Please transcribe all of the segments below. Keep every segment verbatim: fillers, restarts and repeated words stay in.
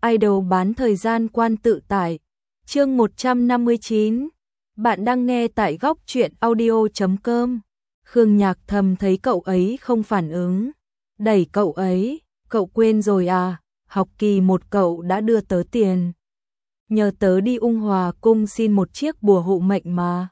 idol bán thời gian quan tự tải. Chương một trăm năm mươi chín. Bạn đang nghe tại góc truyện audio chấm com. Khương Nhạc Thầm thấy cậu ấy không phản ứng, đẩy cậu ấy, cậu quên rồi à, học kỳ một cậu đã đưa tớ tiền. Nhờ tớ đi Ung Hòa cung xin một chiếc bùa hộ mệnh mà.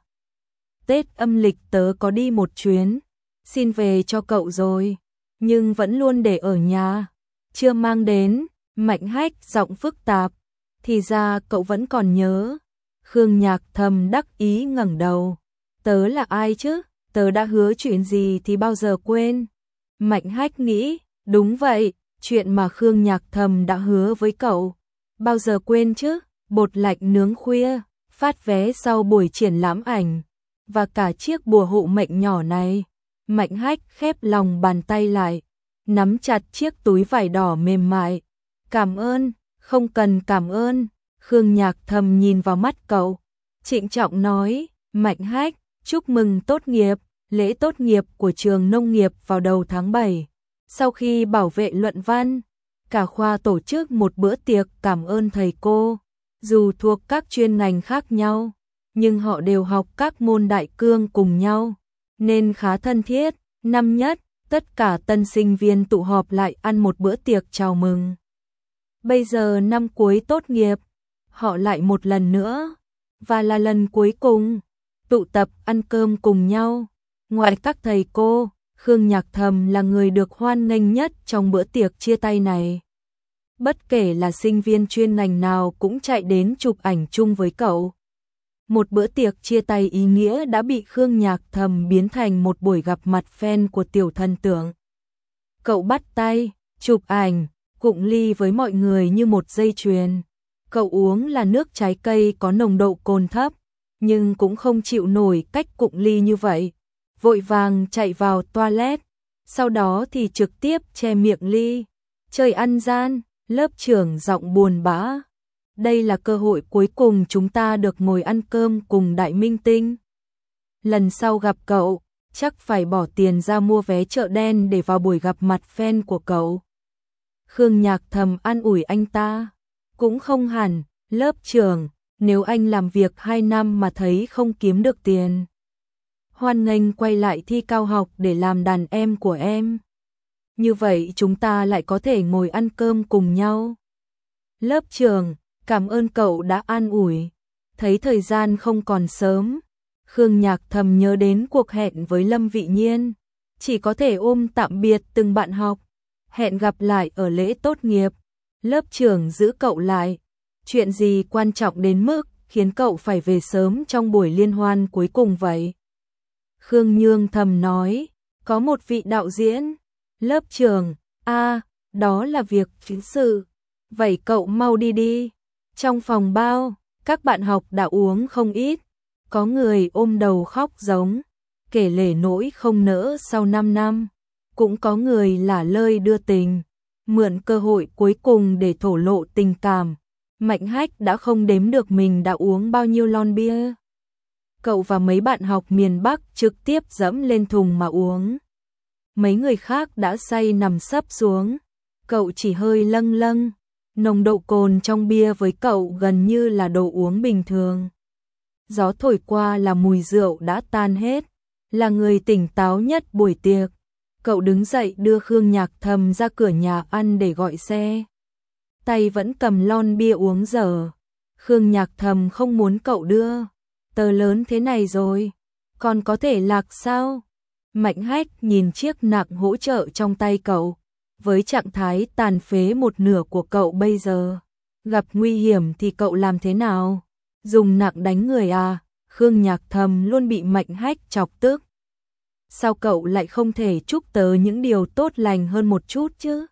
Tết âm lịch tớ có đi một chuyến, xin về cho cậu rồi, nhưng vẫn luôn để ở nhà, chưa mang đến. Mạnh Hách giọng phức tạp, thì ra cậu vẫn còn nhớ. Khương Nhạc Thầm đắc ý ngẩng đầu, tớ là ai chứ, tớ đã hứa chuyện gì thì bao giờ quên. Mạnh Hách nghĩ, đúng vậy, chuyện mà Khương Nhạc Thầm đã hứa với cậu, bao giờ quên chứ. Bột lạnh nướng khuya, phát vé sau buổi triển lãm ảnh, và cả chiếc bùa hộ mệnh nhỏ này. Mạnh Hách khép lòng bàn tay lại, nắm chặt chiếc túi vải đỏ mềm mại. Cảm ơn, không cần cảm ơn. Khương Nhạc Thầm nhìn vào mắt cậu, trịnh trọng nói, Mạnh Hách, chúc mừng tốt nghiệp. Lễ tốt nghiệp của trường nông nghiệp vào đầu tháng bảy. Sau khi bảo vệ luận văn, cả khoa tổ chức một bữa tiệc cảm ơn thầy cô. Dù thuộc các chuyên ngành khác nhau, nhưng họ đều học các môn đại cương cùng nhau, nên khá thân thiết. Năm nhất, tất cả tân sinh viên tụ họp lại ăn một bữa tiệc chào mừng. Bây giờ năm cuối tốt nghiệp, họ lại một lần nữa, và là lần cuối cùng, tụ tập ăn cơm cùng nhau. Ngoài các thầy cô, Khương Nhạc Thầm là người được hoan nghênh nhất trong bữa tiệc chia tay này. Bất kể là sinh viên chuyên ngành nào cũng chạy đến chụp ảnh chung với cậu. Một bữa tiệc chia tay ý nghĩa đã bị Khương Nhạc Thầm biến thành một buổi gặp mặt fan của tiểu thần tượng. Cậu bắt tay, chụp ảnh, cụng ly với mọi người như một dây chuyền. Cậu uống là nước trái cây có nồng độ cồn thấp, nhưng cũng không chịu nổi cách cụng ly như vậy. Vội vàng chạy vào toilet, sau đó thì trực tiếp che miệng ly. Trời ăn gian, lớp trưởng giọng buồn bã. Đây là cơ hội cuối cùng chúng ta được ngồi ăn cơm cùng đại minh tinh. Lần sau gặp cậu, chắc phải bỏ tiền ra mua vé chợ đen để vào buổi gặp mặt fan của cậu. Khương Nhạc Thầm an ủi anh ta. Cũng không hẳn, lớp trưởng, nếu anh làm việc hai năm mà thấy không kiếm được tiền, hoan nghênh quay lại thi cao học để làm đàn em của em. Như vậy chúng ta lại có thể ngồi ăn cơm cùng nhau. Lớp trưởng, cảm ơn cậu đã an ủi. Thấy thời gian không còn sớm, Khương Nhạc Thầm nhớ đến cuộc hẹn với Lâm Vị Nhiên. Chỉ có thể ôm tạm biệt từng bạn học. Hẹn gặp lại ở lễ tốt nghiệp. Lớp trưởng giữ cậu lại. Chuyện gì quan trọng đến mức khiến cậu phải về sớm trong buổi liên hoan cuối cùng vậy? Khương Nhương Thầm nói, có một vị đạo diễn. Lớp trưởng, a, à, đó là việc chính sự. Vậy cậu mau đi đi. Trong phòng bao, các bạn học đã uống không ít. Có người ôm đầu khóc giống, kể lể nỗi không nỡ sau năm năm. Cũng có người lả lơi đưa tình, mượn cơ hội cuối cùng để thổ lộ tình cảm. Mạnh Hách đã không đếm được mình đã uống bao nhiêu lon bia. Cậu và mấy bạn học miền Bắc trực tiếp dẫm lên thùng mà uống. Mấy người khác đã say nằm sấp xuống, cậu chỉ hơi lâng lâng. Nồng độ cồn trong bia với cậu gần như là đồ uống bình thường. Gió thổi qua là mùi rượu đã tan hết, là người tỉnh táo nhất buổi tiệc. Cậu đứng dậy đưa Khương Nhạc Thầm ra cửa nhà ăn để gọi xe. Tay vẫn cầm lon bia uống dở. Khương Nhạc Thầm không muốn cậu đưa. Tớ lớn thế này rồi, còn có thể lạc sao? Mạnh Hách nhìn chiếc nạng hỗ trợ trong tay cậu. Với trạng thái tàn phế một nửa của cậu bây giờ, gặp nguy hiểm thì cậu làm thế nào? Dùng nạng đánh người à? Khương Nhạc Thầm luôn bị Mạnh Hách chọc tức. Sao cậu lại không thể chúc tớ những điều tốt lành hơn một chút chứ?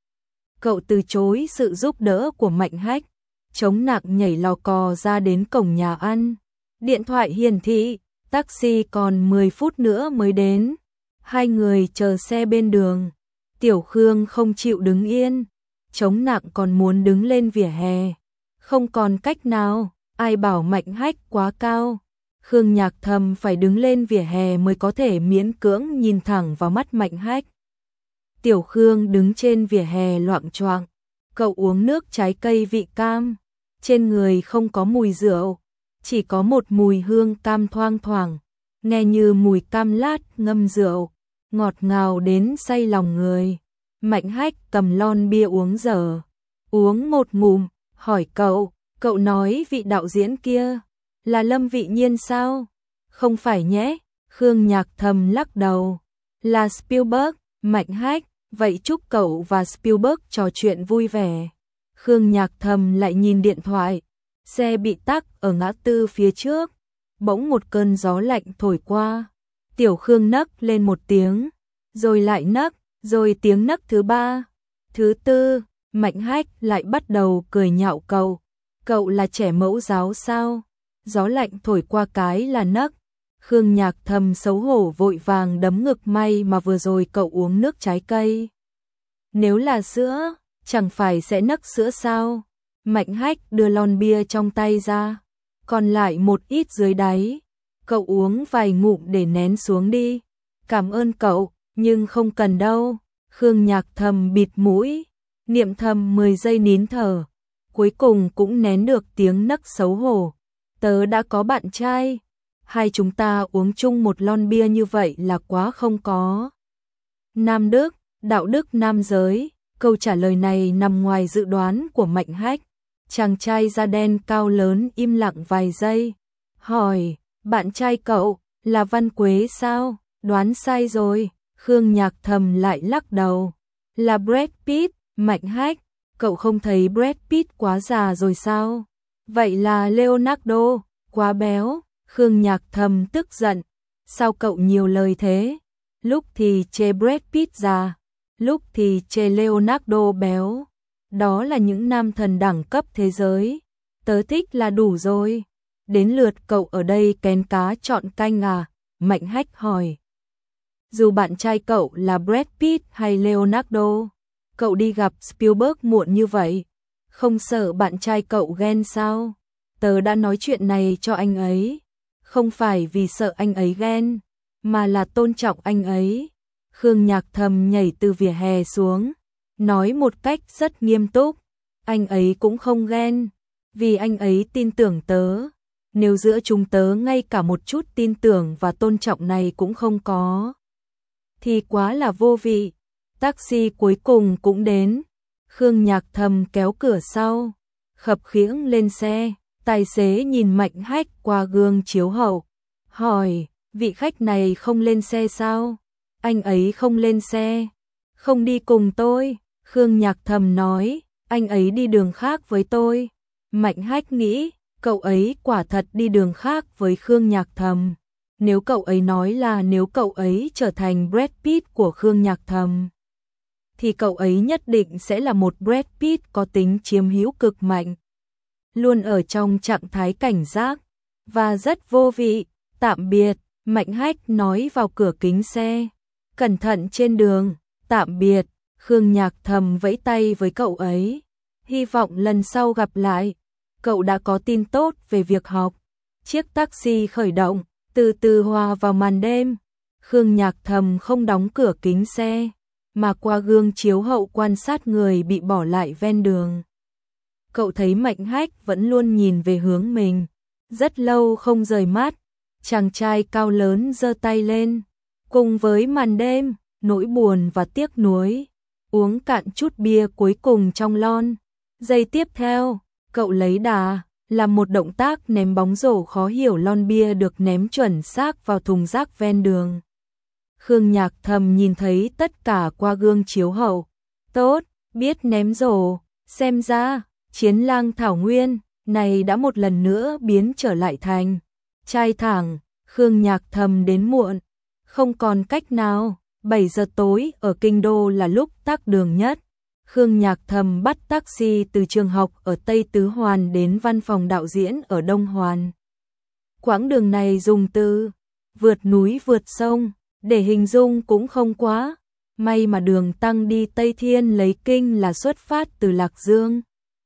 Cậu từ chối sự giúp đỡ của Mạnh Hách, chống nạng nhảy lò cò ra đến cổng nhà ăn. Điện thoại hiển thị, taxi còn mười phút nữa mới đến. Hai người chờ xe bên đường. Tiểu Khương không chịu đứng yên, chống nạng còn muốn đứng lên vỉa hè. Không còn cách nào, ai bảo Mạnh Hách quá cao. Khương Nhạc Thầm phải đứng lên vỉa hè mới có thể miễn cưỡng nhìn thẳng vào mắt Mạnh Hách. Tiểu Khương đứng trên vỉa hè loạng choạng, cậu uống nước trái cây vị cam, trên người không có mùi rượu, chỉ có một mùi hương cam thoang thoảng, nghe như mùi cam lát ngâm rượu, ngọt ngào đến say lòng người. Mạnh Hách cầm lon bia uống dở, uống một ngụm, hỏi cậu, cậu nói vị đạo diễn kia là Lâm Vị Nhiên sao? Không phải nhé, Khương Nhạc Thầm lắc đầu, là Spielberg. Mạnh Hách, vậy chúc cậu và Spielberg trò chuyện vui vẻ. Khương Nhạc Thầm lại nhìn điện thoại, xe bị tắc ở ngã tư phía trước, bỗng một cơn gió lạnh thổi qua. Tiểu Khương nấc lên một tiếng, rồi lại nấc, rồi tiếng nấc thứ ba, thứ tư. Mạnh Hách lại bắt đầu cười nhạo cậu, cậu là trẻ mẫu giáo sao? Gió lạnh thổi qua cái là nấc. Khương Nhạc Thầm xấu hổ vội vàng đấm ngực, may mà vừa rồi cậu uống nước trái cây. Nếu là sữa, chẳng phải sẽ nấc sữa sao? Mạnh Hách đưa lon bia trong tay ra, còn lại một ít dưới đáy. Cậu uống vài ngụm để nén xuống đi. Cảm ơn cậu, nhưng không cần đâu. Khương Nhạc Thầm bịt mũi, niệm thầm mười giây nín thở, cuối cùng cũng nén được tiếng nấc xấu hổ. Tớ đã có bạn trai, hai chúng ta uống chung một lon bia như vậy là quá không có nam đức, đạo đức nam giới. Câu trả lời này nằm ngoài dự đoán của Mạnh Hách. Chàng trai da đen cao lớn im lặng vài giây, hỏi, bạn trai cậu là Văn Quế sao? Đoán sai rồi. Khương Nhạc Thầm lại lắc đầu, là Brad Pitt. Mạnh Hách, cậu không thấy Brad Pitt quá già rồi sao? Vậy là Leonardo, quá béo. Khương Nhạc Thầm tức giận, sao cậu nhiều lời thế? Lúc thì chê Brad Pitt già, lúc thì chê Leonardo béo. Đó là những nam thần đẳng cấp thế giới, tớ thích là đủ rồi. Đến lượt cậu ở đây kén cá chọn canh à? Mạnh Hách hỏi. Dù bạn trai cậu là Brad Pitt hay Leonardo, cậu đi gặp Spielberg muộn như vậy, không sợ bạn trai cậu ghen sao? Tớ đã nói chuyện này cho anh ấy, không phải vì sợ anh ấy ghen, mà là tôn trọng anh ấy. Khương Nhạc Thầm nhảy từ vỉa hè xuống, nói một cách rất nghiêm túc, anh ấy cũng không ghen, vì anh ấy tin tưởng tớ. Nếu giữa chúng tớ ngay cả một chút tin tưởng và tôn trọng này cũng không có, thì quá là vô vị. Taxi cuối cùng cũng đến. Khương Nhạc Thầm kéo cửa sau, khập khiễng lên xe. Tài xế nhìn Mạnh Hách qua gương chiếu hậu, hỏi, vị khách này không lên xe sao? Anh ấy không lên xe, không đi cùng tôi. Khương Nhạc Thầm nói, anh ấy đi đường khác với tôi. Mạnh Hách nghĩ, cậu ấy quả thật đi đường khác với Khương Nhạc Thầm. Nếu cậu ấy nói là nếu cậu ấy trở thành Brad Pitt của Khương Nhạc Thầm, thì cậu ấy nhất định sẽ là một Brad Pitt có tính chiếm hữu cực mạnh, luôn ở trong trạng thái cảnh giác, và rất vô vị. Tạm biệt, Mạnh Hách nói vào cửa kính xe. Cẩn thận trên đường. Tạm biệt. Khương Nhạc Thầm vẫy tay với cậu ấy, hy vọng lần sau gặp lại. Cậu đã có tin tốt về việc học. Chiếc taxi khởi động, từ từ hòa vào màn đêm. Khương Nhạc Thầm không đóng cửa kính xe, mà qua gương chiếu hậu quan sát người bị bỏ lại ven đường. Cậu thấy Mạnh Hách vẫn luôn nhìn về hướng mình, rất lâu không rời mắt. Chàng trai cao lớn giơ tay lên, cùng với màn đêm, nỗi buồn và tiếc nuối, uống cạn chút bia cuối cùng trong lon. Giây tiếp theo, cậu lấy đà, làm một động tác ném bóng rổ khó hiểu, lon bia được ném chuẩn xác vào thùng rác ven đường. Khương Nhạc Thầm nhìn thấy tất cả qua gương chiếu hậu. Tốt, biết ném rổ, xem ra Chiến Lang Thảo Nguyên này đã một lần nữa biến trở lại thành trai thẳng. Khương Nhạc Thầm đến muộn, không còn cách nào. Bảy giờ tối ở Kinh Đô là lúc tắc đường nhất. Khương Nhạc Thầm bắt taxi từ trường học ở Tây Tứ Hoàn đến văn phòng đạo diễn ở Đông Hoàn. Quãng đường này dùng từ vượt núi vượt sông để hình dung cũng không quá. May mà đường tăng đi Tây Thiên lấy kinh là xuất phát từ Lạc Dương.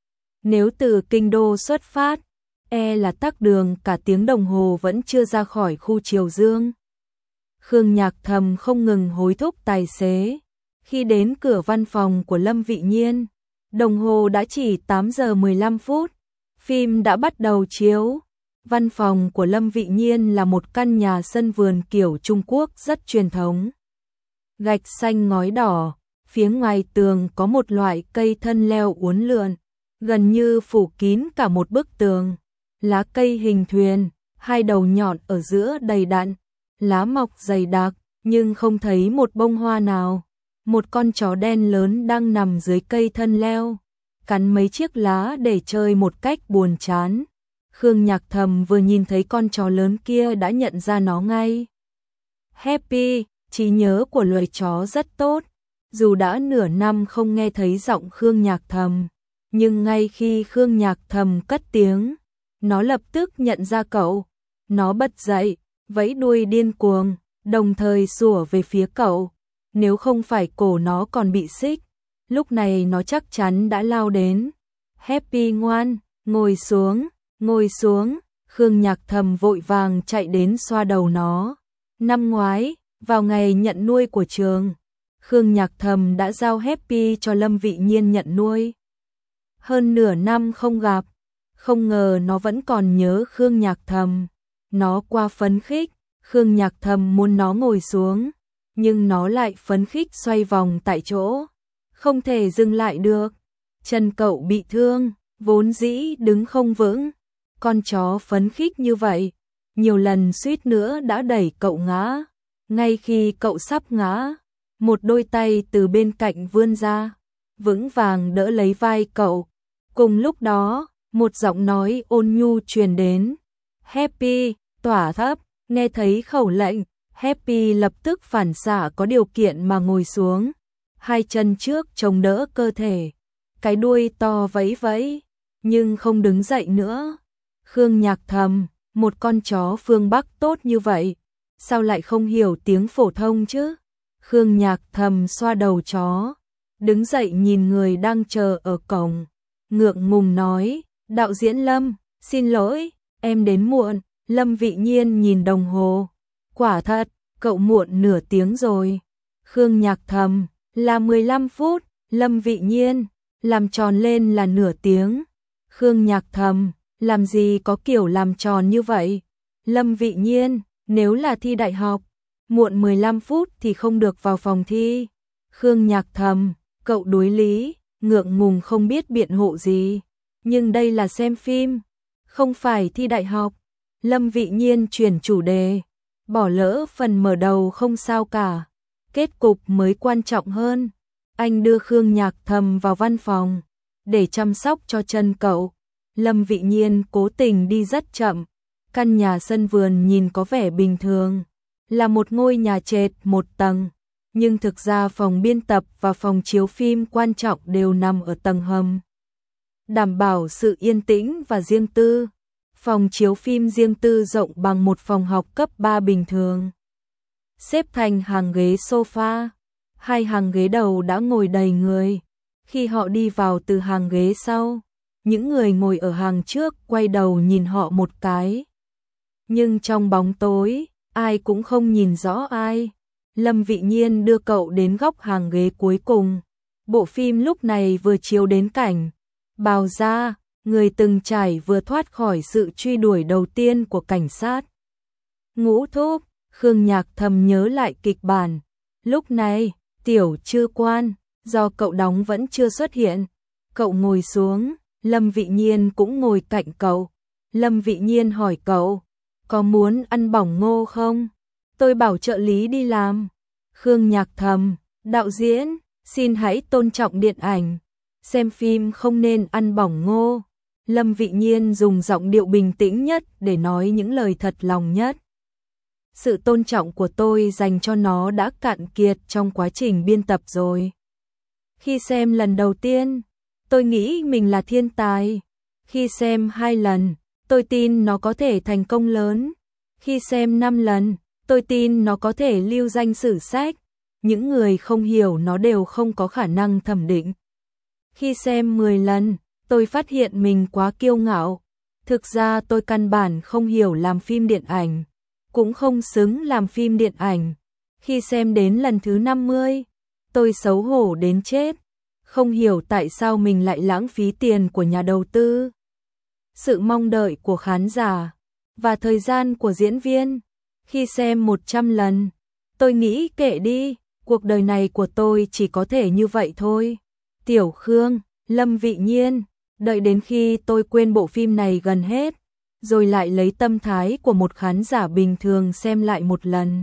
Nếu từ Kinh Đô xuất phát, e là tắc đường cả tiếng đồng hồ vẫn chưa ra khỏi khu Triều Dương. Khương Nhạc Thầm không ngừng hối thúc tài xế. Khi đến cửa văn phòng của Lâm Vị Nhiên, Đồng hồ đã chỉ tám giờ mười lăm phút, phim đã bắt đầu chiếu. Văn phòng của Lâm Vị Nhiên là một căn nhà sân vườn kiểu Trung Quốc rất truyền thống. Gạch xanh ngói đỏ, phía ngoài tường có một loại cây thân leo uốn lượn, gần như phủ kín cả một bức tường. Lá cây hình thuyền, hai đầu nhọn ở giữa đầy đặn, lá mọc dày đặc, nhưng không thấy một bông hoa nào. Một con chó đen lớn đang nằm dưới cây thân leo, cắn mấy chiếc lá để chơi một cách buồn chán. Khương Nhạc Thầm vừa nhìn thấy con chó lớn kia đã nhận ra nó ngay. Happy, trí nhớ của loài chó rất tốt. Dù đã nửa năm không nghe thấy giọng Khương Nhạc Thầm, nhưng ngay khi Khương Nhạc Thầm cất tiếng, nó lập tức nhận ra cậu. Nó bật dậy, vẫy đuôi điên cuồng, đồng thời sủa về phía cậu. Nếu không phải cổ nó còn bị xích, lúc này nó chắc chắn đã lao đến. Happy ngoan, ngồi xuống, ngồi xuống. Khương Nhạc Thầm vội vàng chạy đến xoa đầu nó. Năm ngoái, vào ngày nhận nuôi của trường, Khương Nhạc Thầm đã giao Happy cho Lâm Vị Nhiên nhận nuôi. Hơn nửa năm không gặp, không ngờ nó vẫn còn nhớ Khương Nhạc Thầm. Nó qua phấn khích, Khương Nhạc Thầm muốn nó ngồi xuống, nhưng nó lại phấn khích xoay vòng tại chỗ, không thể dừng lại được. Chân cậu bị thương, vốn dĩ đứng không vững. Con chó phấn khích như vậy, nhiều lần suýt nữa đã đẩy cậu ngã. Ngay khi cậu sắp ngã, một đôi tay từ bên cạnh vươn ra, vững vàng đỡ lấy vai cậu. Cùng lúc đó, một giọng nói ôn nhu truyền đến. Happy, tỏa thấp. Nghe thấy khẩu lệnh, Happy lập tức phản xạ có điều kiện mà ngồi xuống, hai chân trước chống đỡ cơ thể, cái đuôi to vẫy vẫy, nhưng không đứng dậy nữa. Khương Nhạc Thầm, một con chó phương Bắc tốt như vậy, sao lại không hiểu tiếng phổ thông chứ? Khương Nhạc Thầm xoa đầu chó, đứng dậy nhìn người đang chờ ở cổng, ngượng ngùng nói, đạo diễn Lâm, xin lỗi, em đến muộn. Lâm Vị Nhiên nhìn đồng hồ, quả thật, cậu muộn nửa tiếng rồi. Khương Nhạc Thầm, là mười lăm phút, Lâm Vị Nhiên, làm tròn lên là nửa tiếng. Khương Nhạc Thầm, làm gì có kiểu làm tròn như vậy? Lâm Vị Nhiên, nếu là thi đại học, muộn mười lăm phút thì không được vào phòng thi. Khương Nhạc Thầm, cậu đối lý, ngượng ngùng không biết biện hộ gì. Nhưng đây là xem phim, không phải thi đại học. Lâm Vị Nhiên chuyển chủ đề, bỏ lỡ phần mở đầu không sao cả, kết cục mới quan trọng hơn. Anh đưa Khương Nhạc Thầm vào văn phòng để chăm sóc cho chân cậu. Lâm Vị Nhiên cố tình đi rất chậm. Căn nhà sân vườn nhìn có vẻ bình thường, là một ngôi nhà trệt một tầng, nhưng thực ra phòng biên tập và phòng chiếu phim quan trọng đều nằm ở tầng hầm, đảm bảo sự yên tĩnh và riêng tư. Phòng chiếu phim riêng tư rộng bằng một phòng học cấp ba bình thường, xếp thành hàng ghế sofa, hai hàng ghế đầu đã ngồi đầy người. Khi họ đi vào từ hàng ghế sau, những người ngồi ở hàng trước quay đầu nhìn họ một cái. Nhưng trong bóng tối, ai cũng không nhìn rõ ai. Lâm Vị Nhiên đưa cậu đến góc hàng ghế cuối cùng. Bộ phim lúc này vừa chiếu đến cảnh Bào Gia, người từng trải vừa thoát khỏi sự truy đuổi đầu tiên của cảnh sát. Ngũ Thúc, Khương Nhạc Thầm nhớ lại kịch bản. Lúc này, Tiểu Trư Quan, do cậu đóng vẫn chưa xuất hiện. Cậu ngồi xuống, Lâm Vị Nhiên cũng ngồi cạnh cậu. Lâm Vị Nhiên hỏi cậu, có muốn ăn bỏng ngô không? Tôi bảo trợ lý đi làm. Khương Nhạc Thầm, đạo diễn, xin hãy tôn trọng điện ảnh. Xem phim không nên ăn bỏng ngô. Lâm Vị Nhiên dùng giọng điệu bình tĩnh nhất để nói những lời thật lòng nhất. Sự tôn trọng của tôi dành cho nó đã cạn kiệt trong quá trình biên tập rồi. Khi xem lần đầu tiên, tôi nghĩ mình là thiên tài. Khi xem hai lần, tôi tin nó có thể thành công lớn. Khi xem năm lần, tôi tin nó có thể lưu danh sử sách. Những người không hiểu nó đều không có khả năng thẩm định. Khi xem mười lần, tôi phát hiện mình quá kiêu ngạo. Thực ra tôi căn bản không hiểu làm phim điện ảnh, cũng không xứng làm phim điện ảnh. Khi xem đến lần thứ năm mươi, tôi xấu hổ đến chết. không hiểu tại sao mình lại lãng phí tiền của nhà đầu tư, sự mong đợi của khán giả và thời gian của diễn viên. Khi xem một trăm lần, tôi nghĩ kệ đi, cuộc đời này của tôi chỉ có thể như vậy thôi. Tiểu Khương, Lâm Vị Nhiên, đợi đến khi tôi quên bộ phim này gần hết, rồi lại lấy tâm thái của một khán giả bình thường xem lại một lần.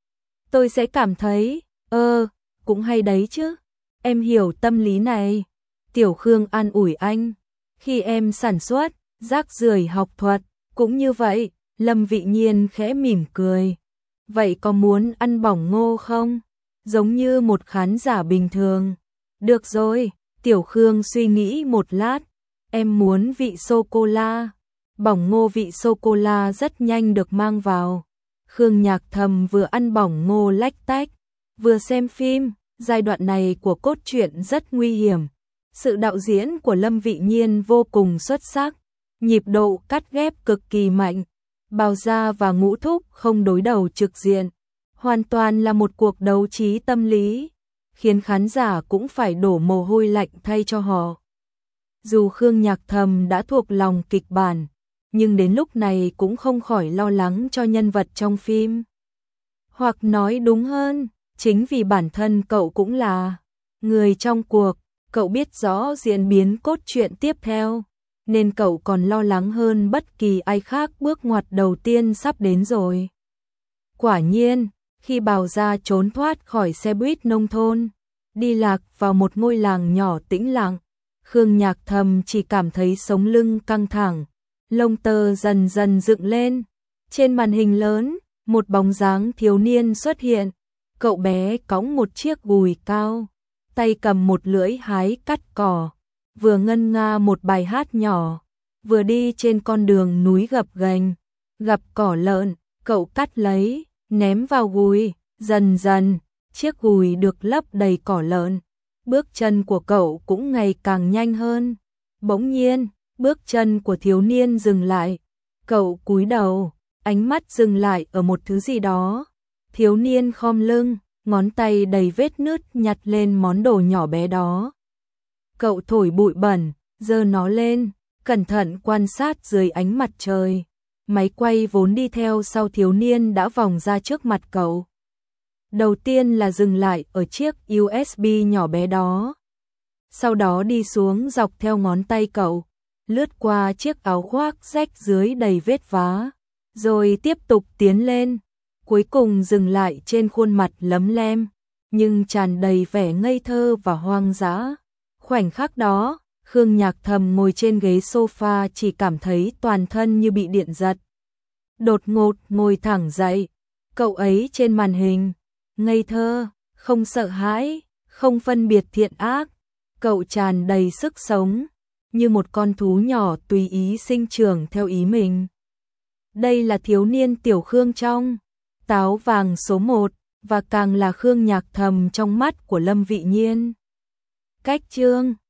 Tôi sẽ cảm thấy, ơ, cũng hay đấy chứ, em hiểu tâm lý này. Tiểu Khương an ủi anh, khi em sản xuất, rác rưởi học thuật, cũng như vậy. Lâm Vị Nhiên khẽ mỉm cười. Vậy có muốn ăn bỏng ngô không? Giống như một khán giả bình thường. Được rồi, Tiểu Khương suy nghĩ một lát. Em muốn vị sô-cô-la. Bỏng ngô vị sô-cô-la rất nhanh được mang vào. Khương Nhạc Thầm vừa ăn bỏng ngô lách tách, vừa xem phim. Giai đoạn này của cốt truyện rất nguy hiểm. Sự đạo diễn của Lâm Vị Nhiên vô cùng xuất sắc. Nhịp độ cắt ghép cực kỳ mạnh. Bào Gia và Ngũ Thúc không đối đầu trực diện, hoàn toàn là một cuộc đấu trí tâm lý, khiến khán giả cũng phải đổ mồ hôi lạnh thay cho họ. Dù Khương Nhạc Thầm đã thuộc lòng kịch bản, nhưng đến lúc này cũng không khỏi lo lắng cho nhân vật trong phim. Hoặc nói đúng hơn, chính vì bản thân cậu cũng là người trong cuộc, cậu biết rõ diễn biến cốt truyện tiếp theo, nên cậu còn lo lắng hơn bất kỳ ai khác. Bước ngoặt đầu tiên sắp đến rồi. Quả nhiên, khi Bào Gia trốn thoát khỏi xe buýt nông thôn, đi lạc vào một ngôi làng nhỏ tĩnh lặng, Khương Nhạc Thầm chỉ cảm thấy sống lưng căng thẳng, lông tơ dần dần dựng lên. Trên màn hình lớn, một bóng dáng thiếu niên xuất hiện. Cậu bé cõng một chiếc gùi cao, tay cầm một lưỡi hái cắt cỏ, vừa ngân nga một bài hát nhỏ, vừa đi trên con đường núi gập ghềnh, gặp cỏ lợn, cậu cắt lấy, ném vào gùi, dần dần, chiếc gùi được lấp đầy cỏ lợn. Bước chân của cậu cũng ngày càng nhanh hơn. Bỗng nhiên, bước chân của thiếu niên dừng lại. Cậu cúi đầu, ánh mắt dừng lại ở một thứ gì đó. Thiếu niên khom lưng, ngón tay đầy vết nứt nhặt lên món đồ nhỏ bé đó. Cậu thổi bụi bẩn, giơ nó lên, cẩn thận quan sát dưới ánh mặt trời. Máy quay vốn đi theo sau thiếu niên đã vòng ra trước mặt cậu. Đầu tiên là dừng lại ở chiếc u ét bê nhỏ bé đó. Sau đó đi xuống dọc theo ngón tay cậu, lướt qua chiếc áo khoác rách dưới đầy vết vá, rồi tiếp tục tiến lên, cuối cùng dừng lại trên khuôn mặt lấm lem, nhưng tràn đầy vẻ ngây thơ và hoang dã. Khoảnh khắc đó, Khương Nhạc Thầm ngồi trên ghế sofa chỉ cảm thấy toàn thân như bị điện giật. Đột ngột ngồi thẳng dậy, cậu ấy trên màn hình, ngây thơ, không sợ hãi, không phân biệt thiện ác, cậu tràn đầy sức sống, như một con thú nhỏ tùy ý sinh trưởng theo ý mình. Đây là thiếu niên Tiểu Khương trong Táo Vàng số một, và càng là Khương Nhạc Thầm trong mắt của Lâm Vị Nhiên. Cách chương